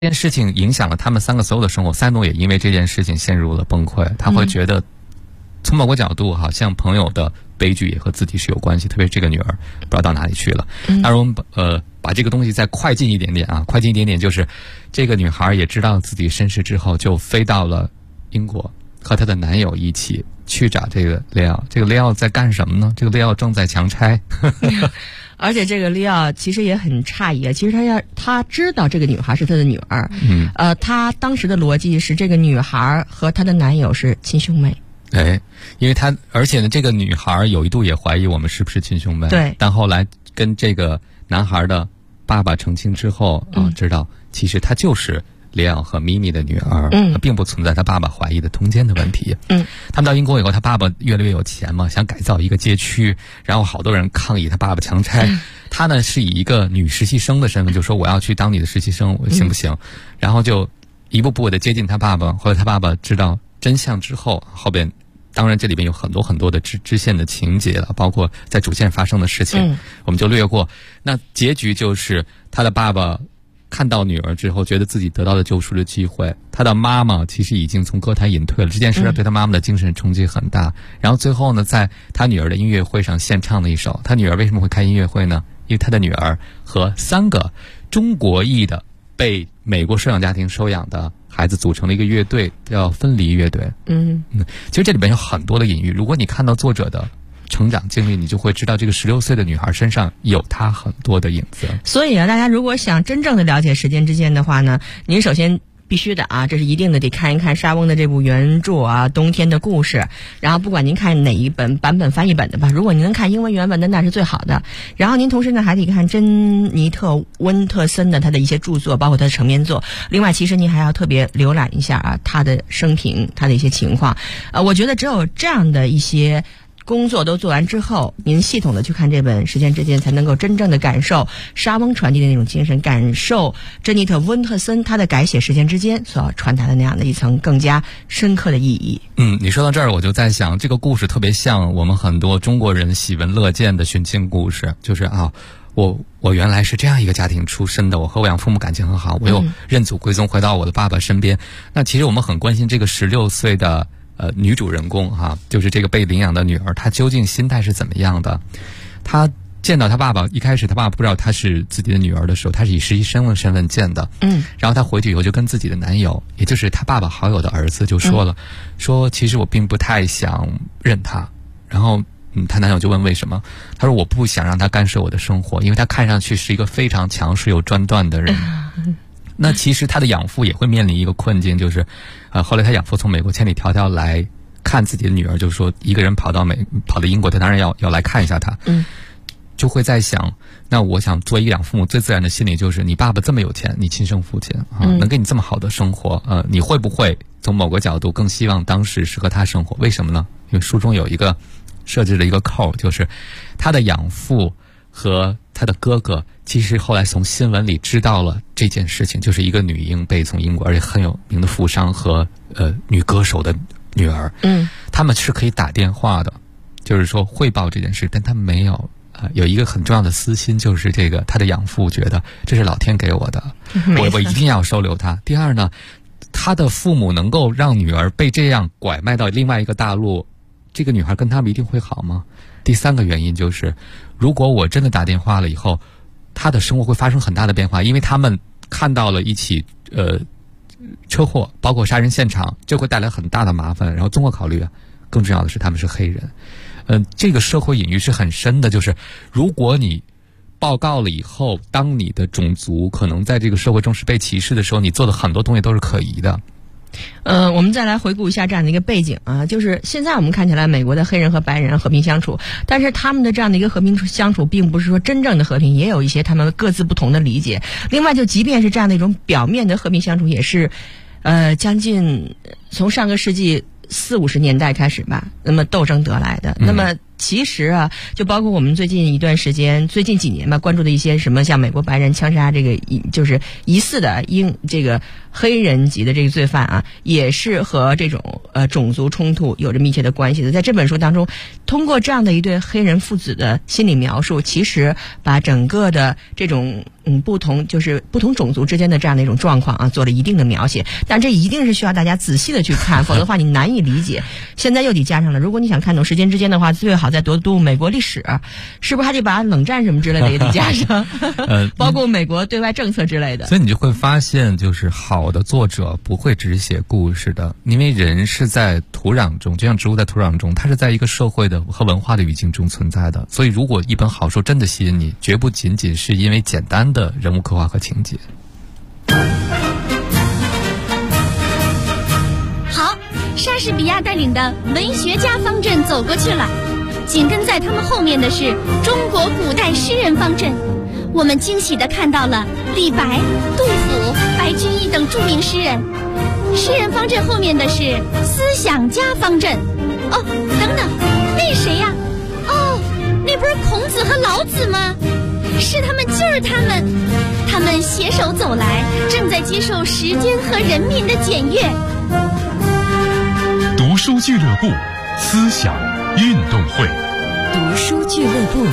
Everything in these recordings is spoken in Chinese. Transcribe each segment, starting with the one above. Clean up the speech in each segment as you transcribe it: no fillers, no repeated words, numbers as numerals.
这件事情影响了他们3个所有的生活，三诺也因为这件事情陷入了崩溃。他会觉得，从某个角度，好像朋友的悲剧也和自己是有关系，特别是这个女儿不知道到哪里去了。那如果我们把这个东西再快进一点点啊，快进一点点，就是这个女孩也知道自己身世之后，就飞到了英国，和她的男友一起去找这个利奥。这个利奥在干什么呢？这个利奥正在强拆。 而且这个利奥其实也很诧异啊，其实他知道这个女孩是他的女儿，他当时的逻辑是这个女孩和她的男友是亲兄妹。 因为而且呢，这个女孩有一度也怀疑我们是不是亲兄妹。 对， 但后来跟这个男孩的爸爸澄清之后知道其实她就是利奥和咪咪的女儿，并不存在他爸爸怀疑的通奸的问题。他们到英国以后，他爸爸越来越有钱嘛，想改造一个街区，然后好多人抗议他爸爸强拆。他呢是以一个女实习生的身份，就说我要去当你的实习生，行不行？然后就一步步的接近他爸爸。后来他爸爸知道真相之后，后边当然这里边有很多很多的支线的情节了，包括在主线发生的事情，我们就略过。那结局就是他的爸爸看到女儿之后，觉得自己得到了救赎的机会。他的妈妈其实已经从歌坛隐退了，这件事对他妈妈的精神冲击很大。然后最后呢，在他女儿的音乐会上献唱了一首。他女儿为什么会开音乐会呢？因为他的女儿和3个中国裔的被美国收养家庭收养的孩子组成了一个乐队，叫分离乐队。其实这里边有很多的隐喻。如果你看到作者的成长经历，你就会知道这个16岁的女孩身上有她很多的影子。 所以啊，大家如果想真正的了解时间之间的话呢，您首先必须的啊，这是一定的，得看一看莎翁的这部原著啊，《冬天的故事》。然后不管您看哪一本版本翻译本的吧，如果您能看英文原文的，那是最好的。然后您同时呢还得看珍妮特·温特森的他的一些著作，包括他的成篇作。另外，其实您还要特别浏览一下啊他的生平，他的一些情况。我觉得只有这样的一些工作都做完之后，您系统的去看这本《时间之间》，才能够真正的感受莎翁传递的那种精神，感受珍妮特·温特森他的改写《时间之间》所传达的那样的一层更加深刻的意义。 你说到这儿，我就在想，这个故事特别像我们很多中国人喜闻乐见的寻亲故事，就是我原来是这样一个家庭出身的，我和我养父母感情很好，我又认祖归宗回到我的爸爸身边。那其实我们很关心这个16岁的女主人公就是这个被领养的女儿，她究竟心态是怎么样的？她见到她爸爸，一开始她爸爸不知道她是自己的女儿的时候，她是以实习生的身份见的。然后她回去以后就跟自己的男友，也就是她爸爸好友的儿子就说了，说其实我并不太想认她。然后她男友就问为什么？她说我不想让她干涉我的生活，因为她看上去是一个非常强势又专断的人。那其实他的养父也会面临一个困境，就是后来他养父从美国千里迢迢来看自己的女儿，就是说一个人跑到英国，他当然要来看一下她。就会在想，那我想做一个养父母最自然的心理就是，你爸爸这么有钱，你亲生父亲能给你这么好的生活，你会不会从某个角度更希望当时是和他生活？为什么呢？因为书中有一个设置了一个扣，就是他的养父和他的哥哥其实后来从新闻里知道了这件事情，就是一个女婴被从英国而且很有名的富商和女歌手的女儿，他们是可以打电话的，就是说汇报这件事，但他们没有。有一个很重要的私心，就是这个他的养父觉得这是老天给我的，我一定要收留他。第二呢，他的父母能够让女儿被这样拐卖到另外一个大陆，这个女孩跟他们一定会好吗？第3个原因就是，如果我真的打电话了以后，他的生活会发生很大的变化，因为他们看到了一起车祸，包括杀人现场，这会带来很大的麻烦。然后综合考虑，更重要的是他们是黑人。这个社会隐喻是很深的，就是如果你报告了以后，当你的种族可能在这个社会中是被歧视的时候，你做的很多东西都是可疑的。 我们再来回顾一下这样的一个背景啊，就是现在我们看起来美国的黑人和白人和平相处，但是他们的这样的一个和平相处并不是说真正的和平，也有一些他们各自不同的理解。另外，就即便是这样的一种表面的和平相处，也是将近从上个世纪40-50年代开始吧，那么斗争得来的。那么其实啊，就包括我们最近一段时间、最近几年吧，关注的一些什么像美国白人枪杀这个就是疑似的这个黑人级的这个罪犯啊，也是和这种种族冲突有着密切的关系的。在这本书当中，通过这样的一对黑人父子的心理描述，其实把整个的这种不同种族之间的这样的一种状况啊，做了一定的描写。但这一定是需要大家仔细的去看，否则的话你难以理解。现在又得加上了，如果你想看懂时间之间的话，最好再读美国历史，是不是还得把冷战什么之类的也得加上？包括美国对外政策之类的。 所以你就会发现，就是好的作者不会只写故事的，因为人是在土壤中，就像植物在土壤中，它是在一个社会的和文化的语境中存在的。所以如果一本好书真的吸引你，绝不仅仅是因为简单的人物刻画和情节。 好，莎士比亚带领的文学家方阵走过去了，紧跟在他们后面的是中国古代诗人方阵。我们惊喜地看到了李白、杜甫、白居易等著名诗人。诗人方阵后面的是思想家方阵。哦，等等，那谁呀？哦，那不是孔子和老子吗？是他们，就是他们携手走来，正在接受时间和人民的检阅。 读书俱乐部，思想运动会。 读书俱乐部。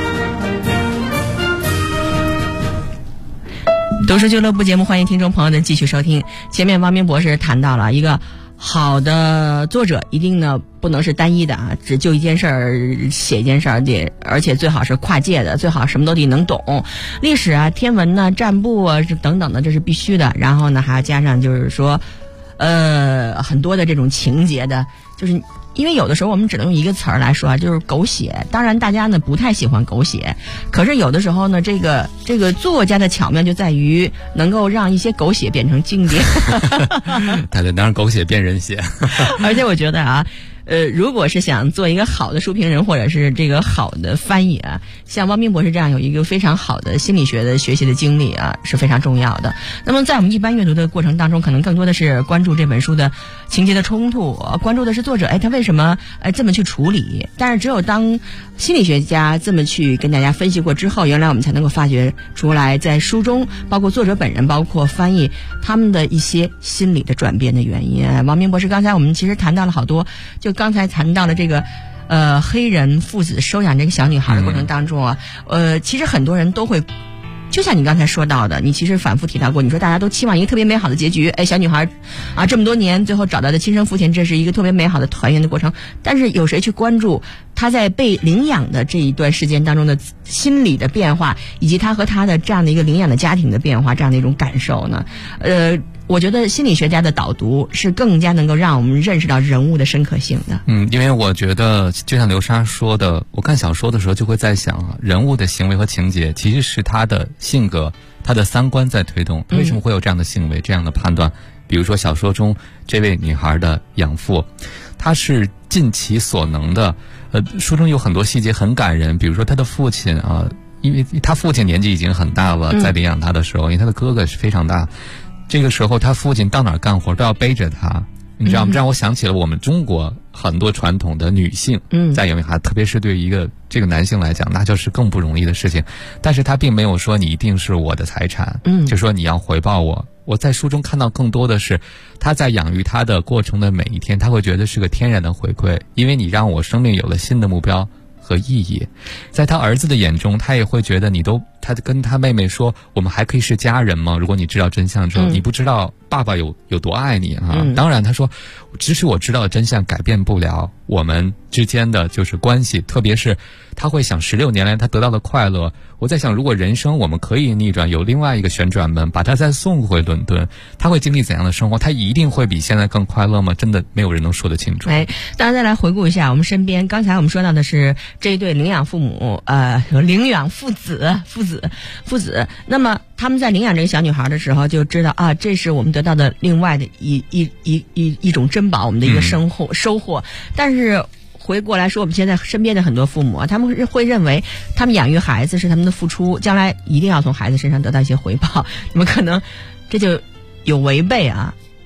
读书俱乐部节目，欢迎听众朋友的继续收听。前面王明博士谈到了一个好的作者一定呢不能是单一的啊，只就一件事儿写一件事儿，而且最好是跨界的，最好什么都得能懂，历史啊、天文呢、占卜啊等等的，这是必须的。然后呢，还要加上就是说，很多的这种情节的，就是因为有的时候我们只能用一个词儿来说啊，就是狗血。当然大家呢不太喜欢狗血，可是有的时候呢，这个作家的巧妙就在于能够让一些狗血变成经典。 对，能让狗血变人血。 而且我觉得啊，如果是想做一个好的书评人或者是这个好的翻译啊，像汪斌博士这样有一个非常好的心理学的学习的经历啊，是非常重要的。那么在我们一般阅读的过程当中，可能更多的是关注这本书的情节的冲突，关注的是作者他为什么这么去处理。但是只有当心理学家这么去跟大家分析过之后，原来我们才能够发掘出来，在书中包括作者本人包括翻译他们的一些心理的转变的原因。汪斌博士刚才我们其实谈到了好多，就刚才谈到了这个黑人父子收养这个小女孩的过程当中啊，其实很多人都会，就像你刚才说到的，你其实反复提到过，你说大家都期望一个特别美好的结局，小女孩啊这么多年最后找到的亲生父亲，这是一个特别美好的团圆的过程。但是有谁去关注她在被领养的这一段时间当中的心理的变化，以及她和她的这样的一个领养的家庭的变化，这样的一种感受呢？我觉得心理学家的导读是更加能够让我们认识到人物的深刻性的。 因为我觉得就像流沙说的，我看小说的时候就会在想啊，人物的行为和情节其实是他的性格、他的三观在推动，他为什么会有这样的行为、这样的判断。比如说小说中这位女孩的养父，他是尽其所能的。书中有很多细节很感人，比如说他的父亲啊，因为他父亲年纪已经很大了，在领养他的时候，因为他的哥哥是非常大。这个时候他父亲到哪儿干活都要背着他，你知道吗？这让我想起了我们中国很多传统的女性在养育孩子，特别是对于一个这个男性来讲，那就是更不容易的事情。但是他并没有说你一定是我的财产，就说你要回报我。我在书中看到更多的是他在养育他的过程的每一天，他会觉得是个天然的回馈，因为你让我生命有了新的目标和意义。在他儿子的眼中，他也会觉得他跟他妹妹说，我们还可以是家人吗？如果你知道真相之后，你不知道爸爸有多爱你啊。当然他说，即使我知道的真相改变不了我们之间的就是关系，特别是他会想16年来他得到的快乐。我在想，如果人生我们可以逆转，有另外一个旋转门把他再送回伦敦，他会经历怎样的生活？他一定会比现在更快乐吗？真的没有人能说得清楚。 大家再来回顾一下我们身边，刚才我们说到的是这一对领养父母，领养父子。那么他们在领养这个小女孩的时候，就知道啊，这是我们得到的另外的一种珍宝，我们的一个收获。但是回过来说，我们现在身边的很多父母啊，他们会认为他们养育孩子是他们的付出，将来一定要从孩子身上得到一些回报。那么可能这就有违背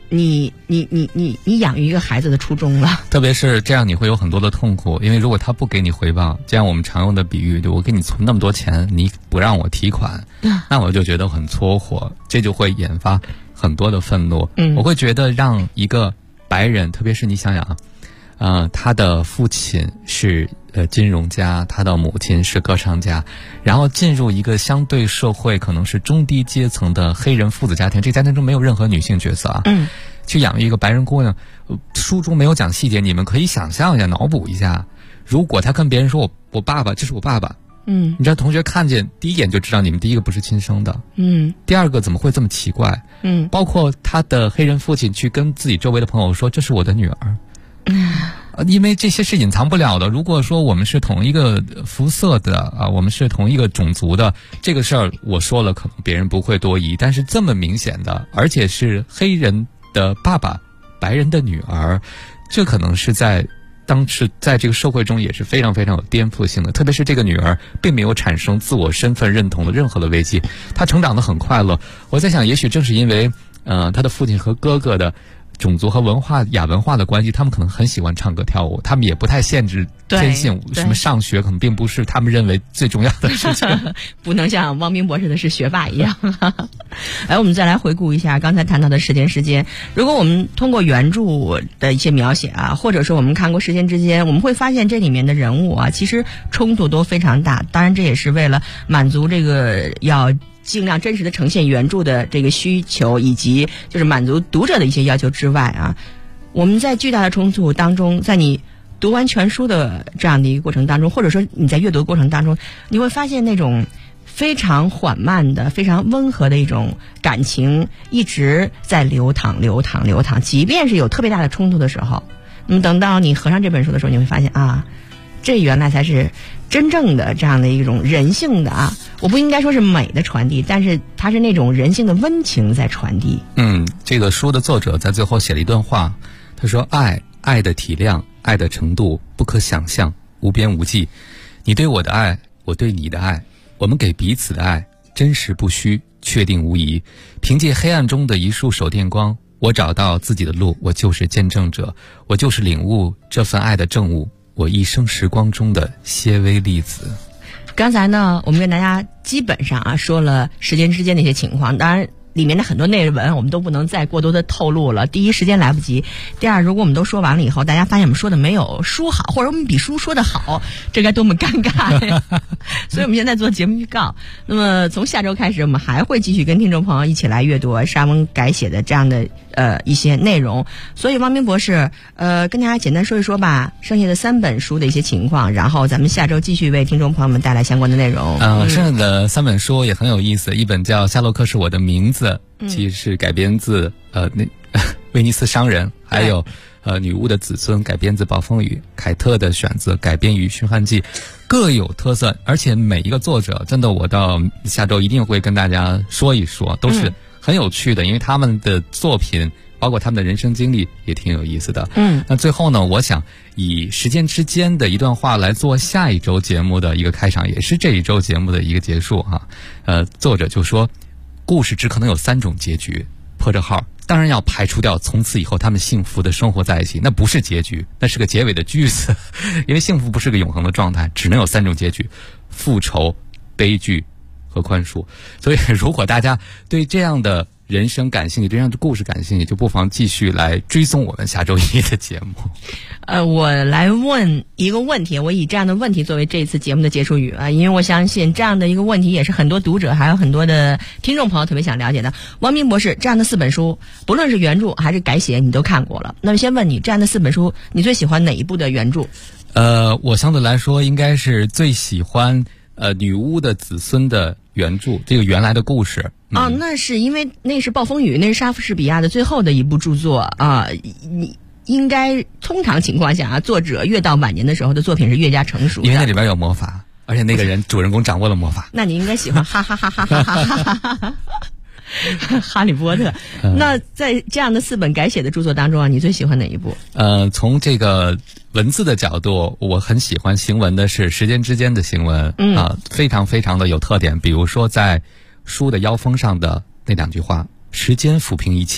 你养育一个孩子的初衷了。 特别是这样，你会有很多的痛苦，因为如果他不给你回报，这样我们常用的比喻，就我给你存那么多钱，你不让我提款，那我就觉得很搓火，这就会引发很多的愤怒。我会觉得让一个白人，特别是你想想他的父亲是金融家，他的母亲是歌唱家，然后进入一个相对社会可能是中低阶层的黑人父子家庭，这家庭中没有任何女性角色啊，去养育一个白人姑娘，书中没有讲细节，你们可以想象一下，脑补一下，如果他跟别人说我爸爸，这是我爸爸，你知道同学看见第一眼就知道你们第一个不是亲生的，第二个怎么会这么奇怪，包括他的黑人父亲去跟自己周围的朋友说这是我的女儿，因为这些是隐藏不了的。如果说我们是同一个肤色的我们是同一个种族的，这个事儿我说了可能别人不会多疑，但是这么明显的，而且是黑人的爸爸，白人的女儿，这可能是当时在这个社会中也是非常非常有颠覆性的。特别是这个女儿并没有产生自我身份认同的任何的危机，她成长得很快乐。我在想，也许正是因为她的父亲和哥哥的种族和亚文化的关系，他们可能很喜欢唱歌跳舞，他们也不太限制天性，什么上学可能并不是他们认为最重要的事情不能像汪冰博士的是学霸一样我们再来回顾一下刚才谈到的时间，如果我们通过原著的一些描写或者说我们看过《时间之间》，我们会发现这里面的人物其实冲突都非常大，当然这也是为了满足这个要尽量真实的呈现原著的这个需求，以及就是满足读者的一些要求之外我们在巨大的冲突当中，在你读完全书的这样的一个过程当中，或者说你在阅读的过程当中，你会发现那种非常缓慢的非常温和的一种感情一直在流淌，即便是有特别大的冲突的时候，那么等到你合上这本书的时候，你会发现这原来才是真正的这样的一种人性的我不应该说是美的传递，但是它是那种人性的温情在传递。 这个书的作者在最后写了一段话，他说爱的体量，爱的程度不可想象，无边无际，你对我的爱，我对你的爱，我们给彼此的爱，真实不虚，确定无疑。凭借黑暗中的一束手电光，我找到自己的路，我就是见证者，我就是领悟这份爱的证物，我一生时光中的些微粒子。 刚才呢，我们跟大家基本上说了时间之间的一些情况，当然里面的很多内文我们都不能再过多的透露了。第一，时间来不及；第二，如果我们都说完了以后，大家发现我们说的没有书好，或者我们比书说的好，这该多么尴尬呀！所以我们现在做节目预告。那么从下周开始，我们还会继续跟听众朋友一起来阅读沙翁改写的这样的一些内容。所以汪冰博士跟大家简单说一说吧，剩下的3本书的一些情况，然后咱们下周继续为听众朋友们带来相关的内容。 剩下的3本书也很有意思，一本叫《夏洛克是我的名字》，其实是改编自威尼斯商人，还有女巫的子孙改编自暴风雨，凯特的选择改编于寻汉记，各有特色，而且每一个作者真的我到下周一定会跟大家说一说，都是很有趣的，因为他们的作品包括他们的人生经历也挺有意思的。那最后呢，我想以时间之间的一段话来做下一周节目的一个开场，也是这一周节目的一个结束作者就说，故事只可能有3种结局，破着号，当然要排除掉从此以后他们幸福的生活在一起，那不是结局，那是个结尾的句子因为幸福不是个永恒的状态，只能有3种结局：复仇、悲剧和宽恕。所以如果大家对这样的人生感兴趣，这样的故事感兴趣，就不妨继续来追踪我们下周一的节目。 我来问一个问题，我以这样的问题作为这次节目的结束语因为我相信这样的一个问题也是很多读者还有很多的听众朋友特别想了解的。汪冰博士，这样的4本书，不论是原著还是改写，你都看过了。那么先问你，这样的4本书，你最喜欢哪一部的原著？ 我相对来说应该是最喜欢女巫的子孙的原著，这个原来的故事。 那是因为那是暴风雨，那是莎士比亚的最后的一部著作你应该通常情况下作者越到晚年的时候的作品是越加成熟的， 因为那里边有魔法，而且那个主人公掌握了魔法。 那你应该喜欢哈哈哈哈哈哈哈利波特。那在这样的4本改写的著作当中你最喜欢哪一部？ 从这个文字的角度，我很喜欢行文的是时间之间的行文非常非常的有特点。比如说在书的腰封上的那2句话：时间抚平一切，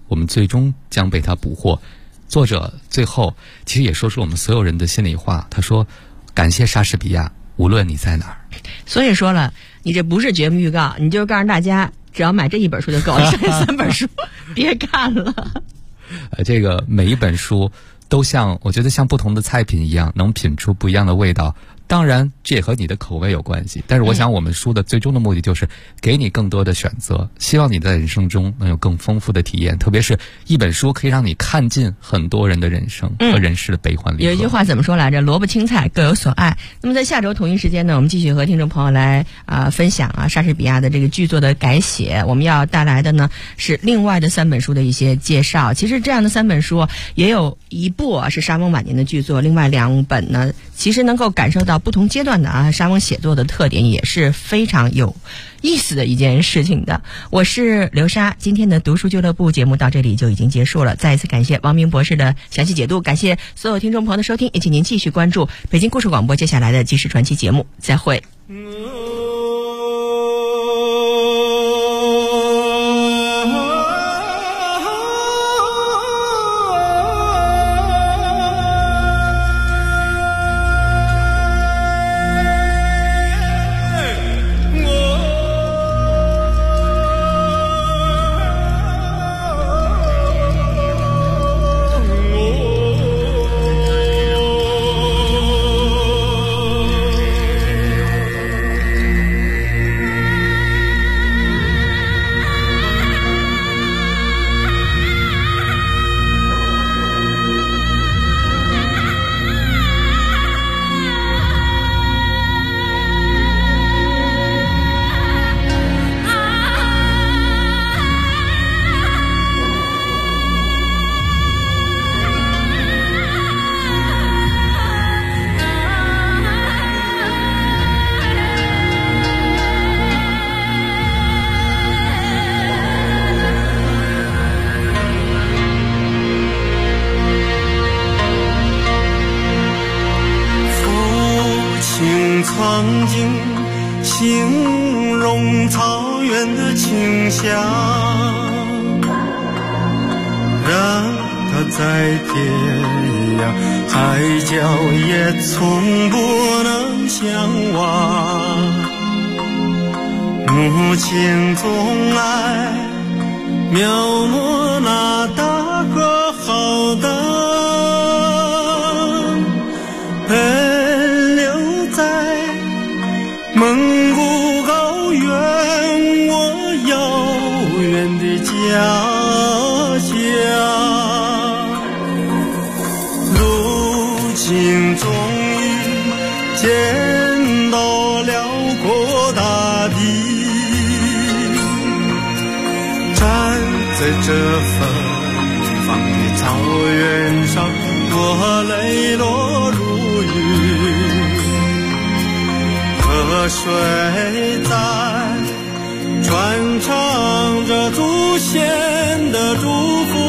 我们最终将被它捕获。作者最后其实也说出我们所有人的心里话，他说感谢莎士比亚，无论你在哪儿。 所以说了，你这不是节目预告，你就告诉大家只要买这一本书就够了，剩下3本书别看了。 这个每一本书都像，我觉得像不同的菜品一样，能品出不一样的味道。当然这也和你的口味有关系，但是我想我们书的最终的目的就是给你更多的选择，希望你在人生中能有更丰富的体验，特别是一本书可以让你看尽很多人的人生和人世的悲欢离合。 有一句话怎么说来着？萝卜青菜各有所爱。那么在下周同一时间呢，我们继续和听众朋友来分享莎士比亚的这个剧作的改写。我们要带来的呢是另外的3本书的一些介绍。其实这样的3本书也有一部是莎翁晚年的剧作，另外2本呢其实能够感受到不同阶段的莎翁写作的特点，也是非常有意思的一件事情的。我是刘莎，今天的读书俱乐部节目到这里就已经结束了。再一次感谢王明博士的详细解读，感谢所有听众朋友的收听，也请您继续关注北京故事广播接下来的纪实传奇节目。再会。 曾经形容草原的清香，让它在天涯海角也从不能相忘。母亲总爱描摹那大河浩荡，奔流在蒙古高原，我遥远的家乡。如今终于见到辽阔大地，站在这芬芳的草原上，我泪落如雨。河水在传唱着祖先的祝福，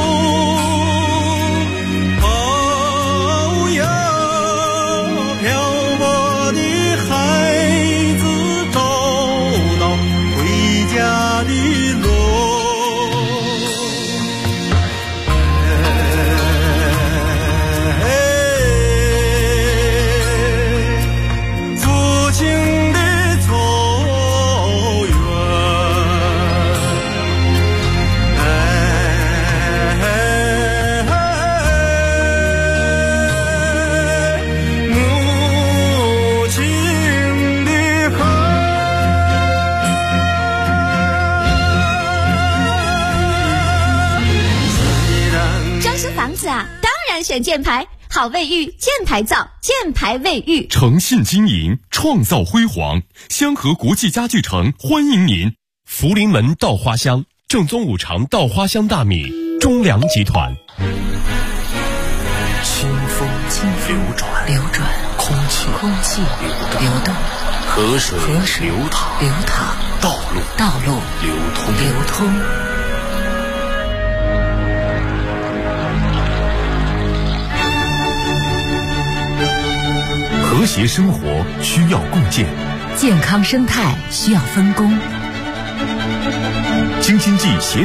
哦哟，漂泊的孩子找到回家的路。 选箭牌，好卫浴，箭牌造，箭牌卫浴， 诚信经营，创造辉煌。香河国际家具城欢迎您。福临门稻花香，正宗五常稻花香大米，中粮集团。 清风流转，空气流动，河水流淌，道路流通。 和谐生活需要共建， 健康生态需要分工。 京津冀协